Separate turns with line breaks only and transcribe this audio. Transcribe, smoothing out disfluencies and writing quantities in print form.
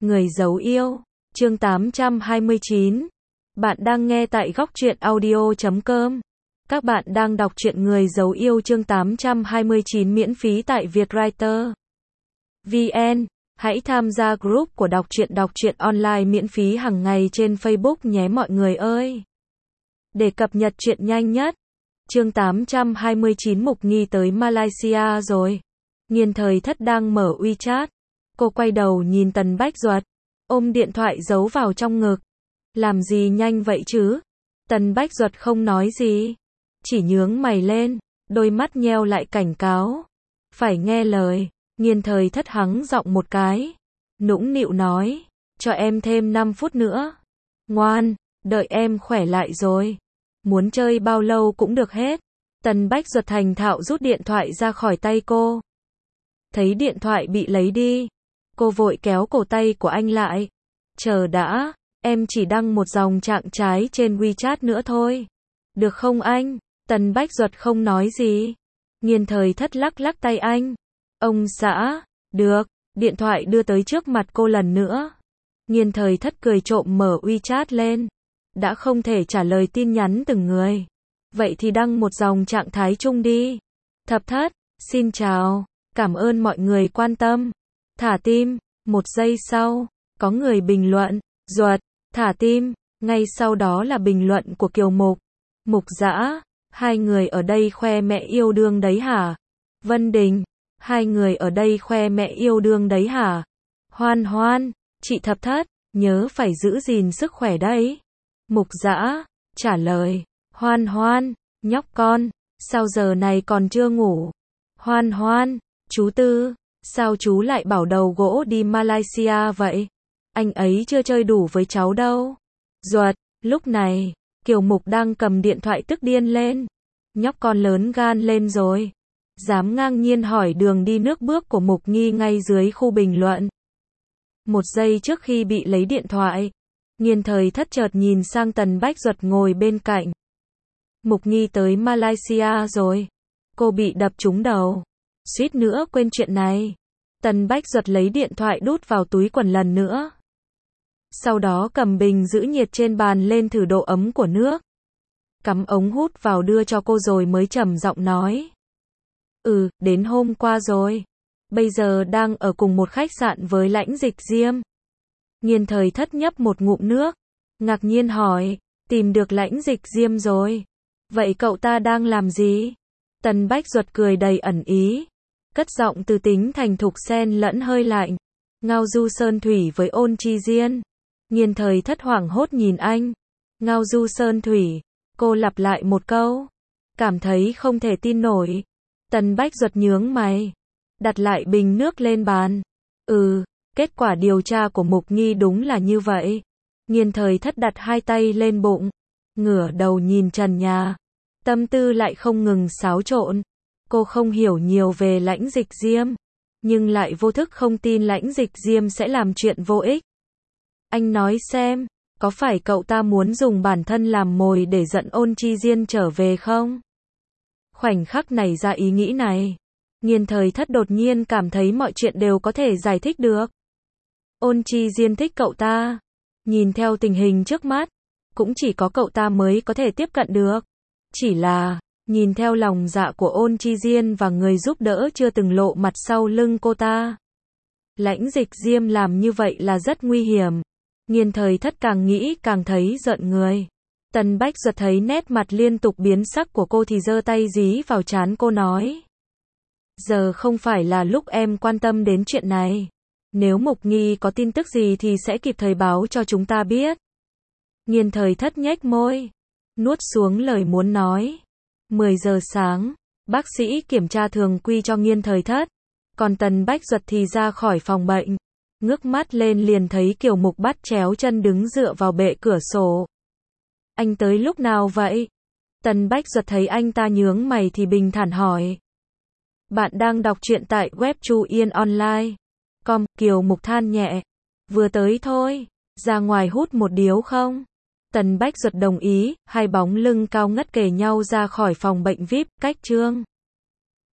Người giấu yêu, chương 829. Bạn đang nghe tại góc truyện audio.com. Các bạn đang đọc truyện Người giấu yêu chương 829 miễn phí tại Vietwriter VN. Hãy tham gia group của đọc truyện online miễn phí hàng ngày trên Facebook nhé mọi người ơi. Để cập nhật truyện nhanh nhất. Chương 829 Mục Nghi tới Malaysia rồi. Nghiên Thời Thất đang mở WeChat. Cô quay đầu nhìn Tần Bách Duật, ôm điện thoại giấu vào trong ngực. Làm gì nhanh vậy chứ? Tần Bách Duật không nói gì, chỉ nhướng mày lên, đôi mắt nheo lại cảnh cáo. Phải nghe lời. Nghiên Thời Thất hắng giọng một cái, nũng nịu nói, cho em thêm 5 phút nữa. Ngoan, đợi em khỏe lại rồi. Muốn chơi bao lâu cũng được hết. Tần Bách Duật thành thạo rút điện thoại ra khỏi tay cô. Thấy điện thoại bị lấy đi, cô vội kéo cổ tay của anh lại. Chờ đã, em chỉ đăng một dòng trạng trái trên WeChat nữa thôi. Được không anh? Tần Bách Duật không nói gì. Nghiên Thời Thất lắc lắc tay anh. Ông xã, được, điện thoại đưa tới trước mặt cô lần nữa. Nghiên Thời Thất cười trộm mở WeChat lên. Đã không thể trả lời tin nhắn từng người. Vậy thì đăng một dòng trạng thái chung đi. Thập Thất, xin chào, cảm ơn mọi người quan tâm. Thả tim. Một giây sau, có người bình luận, Duật, thả tim. Ngay sau đó là bình luận của Kiều Mục. Mục Dã, hai người ở đây khoe mẹ yêu đương đấy hả? Vân Đình, hai người ở đây khoe mẹ yêu đương đấy hả? Hoan Hoan, chị Thập Thất, nhớ phải giữ gìn sức khỏe đấy. Mục Dã, trả lời, Hoan Hoan, nhóc con, sao giờ này còn chưa ngủ? Hoan Hoan, chú Tư, sao chú lại bảo đầu gỗ đi Malaysia vậy? Anh ấy chưa chơi đủ với cháu đâu. Duật, lúc này, Kiều Mục đang cầm điện thoại tức điên lên. Nhóc con lớn gan lên rồi. Dám ngang nhiên hỏi đường đi nước bước của Mục Nghi ngay dưới khu bình luận. Một giây trước khi bị lấy điện thoại, Nghiên Thời Thất chợt nhìn sang Tần Bách Duật ngồi bên cạnh. Mục Nghi tới Malaysia rồi. Cô bị đập trúng đầu. Suýt nữa quên chuyện này. Tần Bách Duật lấy điện thoại đút vào túi quần lần nữa. Sau đó cầm bình giữ nhiệt trên bàn lên thử độ ấm của nước. Cắm ống hút vào đưa cho cô rồi mới trầm giọng nói. Đến hôm qua rồi. Bây giờ đang ở cùng một khách sạn với Lãnh Dịch Diêm. Nghiên Thời Thất nhấp một ngụm nước. Ngạc nhiên hỏi, tìm được Lãnh Dịch Diêm rồi. Vậy cậu ta đang làm gì? Tần Bách Duật cười đầy ẩn ý. Cất giọng từ tính thành thục xen lẫn hơi lạnh. Ngao du sơn thủy với Ôn Chi Diên. Nghiên Thời Thất hoảng hốt nhìn anh. Ngao du sơn thủy. Cô lặp lại một câu. Cảm thấy không thể tin nổi. Tần Bách Duật nhướng mày. Đặt lại bình nước lên bàn. Kết quả điều tra của Mục Nghi đúng là như vậy. Nghiên Thời Thất đặt hai tay lên bụng. Ngửa đầu nhìn trần nhà. Tâm tư lại không ngừng xáo trộn. Cô không hiểu nhiều về Lãnh Dịch Diêm. Nhưng lại vô thức không tin Lãnh Dịch Diêm sẽ làm chuyện vô ích. Anh nói xem, có phải cậu ta muốn dùng bản thân làm mồi để dẫn Ôn Chi Diên trở về không? Khoảnh khắc này ra ý nghĩ này. Nghiên Thời Thất đột nhiên cảm thấy mọi chuyện đều có thể giải thích được. Ôn Chi Diên thích cậu ta. Nhìn theo tình hình trước mắt, cũng chỉ có cậu ta mới có thể tiếp cận được. Chỉ là, nhìn theo lòng dạ của Ôn Chi Diên và người giúp đỡ chưa từng lộ mặt sau lưng cô ta. Lãnh Dịch Diêm làm như vậy là rất nguy hiểm. Nghiên Thời Thất càng nghĩ càng thấy giận người. Tần Bách Duật thấy nét mặt liên tục biến sắc của cô thì giơ tay dí vào trán cô nói. Giờ không phải là lúc em quan tâm đến chuyện này. Nếu Mục Nghi có tin tức gì thì sẽ kịp thời báo cho chúng ta biết. Nghiên Thời Thất nhếch môi, nuốt xuống lời muốn nói. 10 giờ sáng, bác sĩ kiểm tra thường quy cho Nghiên Thời Thất. Còn Tần Bách Duật thì ra khỏi phòng bệnh. Ngước mắt lên liền thấy Kiều Mục bắt chéo chân đứng dựa vào bệ cửa sổ. Anh tới lúc nào vậy? Tần Bách Duật thấy anh ta nhướng mày thì bình thản hỏi. Bạn đang đọc truyện tại web Chu Yên Online. Kiều Mục than nhẹ. Vừa tới thôi, ra ngoài hút một điếu không? Tần Bách Duật đồng ý, hai bóng lưng cao ngất kề nhau ra khỏi phòng bệnh VIP, cách Trương